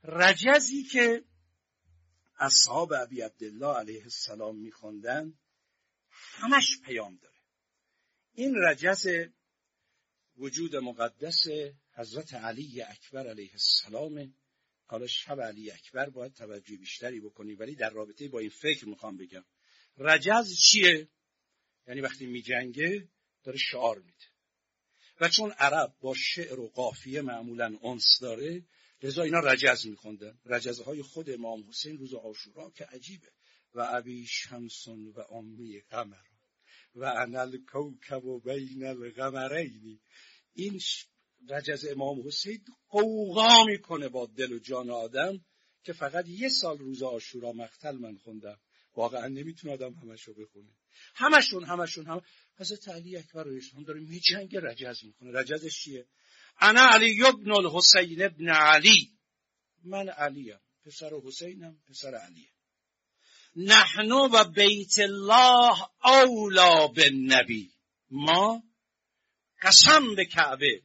رجزی که اصحاب ابی عبدالله علیه السلام میخوندن همش پیام داره. این رجز وجود مقدس حضرت علی اکبر علیه السلام. حالا شب علی اکبر باید توجه بیشتری بکنی، ولی در رابطه با این فکر میخوام بگم رجز چیه؟ یعنی وقتی میجنگه داره شعار میده، و چون عرب با شعر و قافیه معمولا انس داره، لذا اینا رجز میخوندن. رجزهای خود امام حسین روز عاشورا که عجیبه، و ابی شمس و امی قمر و انا الکوکب و بین القمرین. این رجز امام حسین قوقا میکنه با دل و جان آدم که فقط 1 سال روز عاشورا مقتل من خوندم. واقعا نمیتونه آدم همشو بخونه. همشون حضرت علی اکبر هم داره میجنگه، رجز میکنه. رجزش چیه؟ انا علی ابن الحسین ابن علی، من علیم، پسر حسینم، پسر علیم. نحن و بیت الله اولا بالنبی، ما قسم به کعبه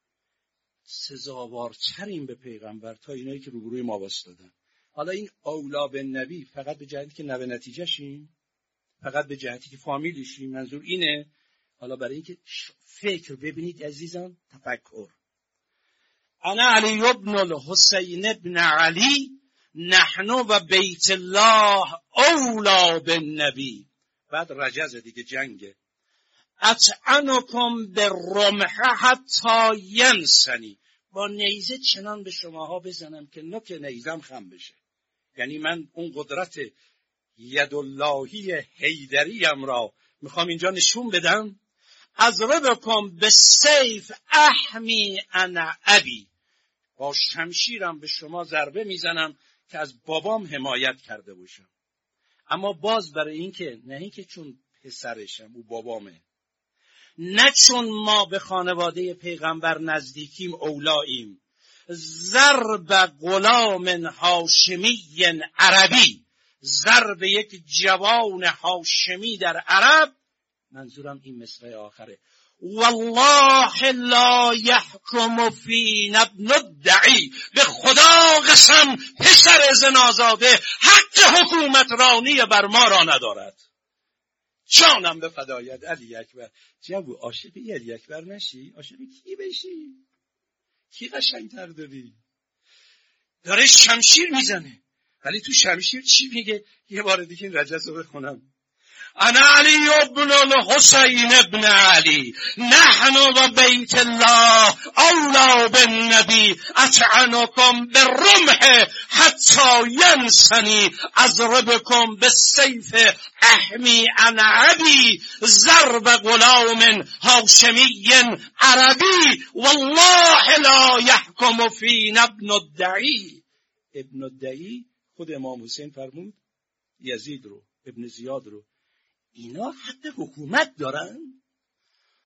سزاوارتریم به پیغمبر تا اینایی که روبروی ما واسطادن. حالا این اولا بالنبی فقط به جهتی که نوه نتیجه شیم، فقط به جهتی که فامیلی شیم، منظور اینه؟ حالا برای اینکه فکر ببینید عزیزان، تفکر. انا علی ابن الحسین ابن علی نحن و بیت الله اولا بالنبی. بعد رجز دیگه جنگه. اطعنکم بالرمح حتی ینسنی، با نیزه چنان به شماها بزنم که نوک نیزم خم بشه. یعنی من اون قدرت یداللهی حیدریم را میخوام اینجا نشون بدم. اضربکم بالسیف احمی انا ابی، با شمشیرم به شما ضربه میزنم که از بابام حمایت کرده باشم. اما باز برای اینکه نه اینکه چون پسرشم او بابامه، نه چون ما به خانواده پیغمبر نزدیکیم اولاییم، ضرب غلام هاشمی عربی، ضرب یک جوان هاشمی در عرب، منظورم این مصرع آخره، والله لا يحكم فينا ابن الدعی، به خدا قسم پسر زنازاده حق حکومترانی بر ما را ندارد. جانم به فدایت علی اکبر. جوو عاشق علی اکبر نشی؟ عاشق کی بشی؟ کی قشنگتر داری؟ داره شمشیر میزنه، ولی تو شمشیر چی میگه؟ یه بار دیگه این رجز رو بخونم. انا علی ابن الحسین ابن علی نحن و بیت الله اولا بالنبی اطعنکم بالرمح حتی ینسنی اضربکم بالسیف احمی انا ابی ضرب غلام هاشمی عربی والله لا یحکم فینا ابن الدعی. ابن الدعی خود امام حسین فرمود یزید رو، ابن زیاد رو، اینا حق حکومت دارن؟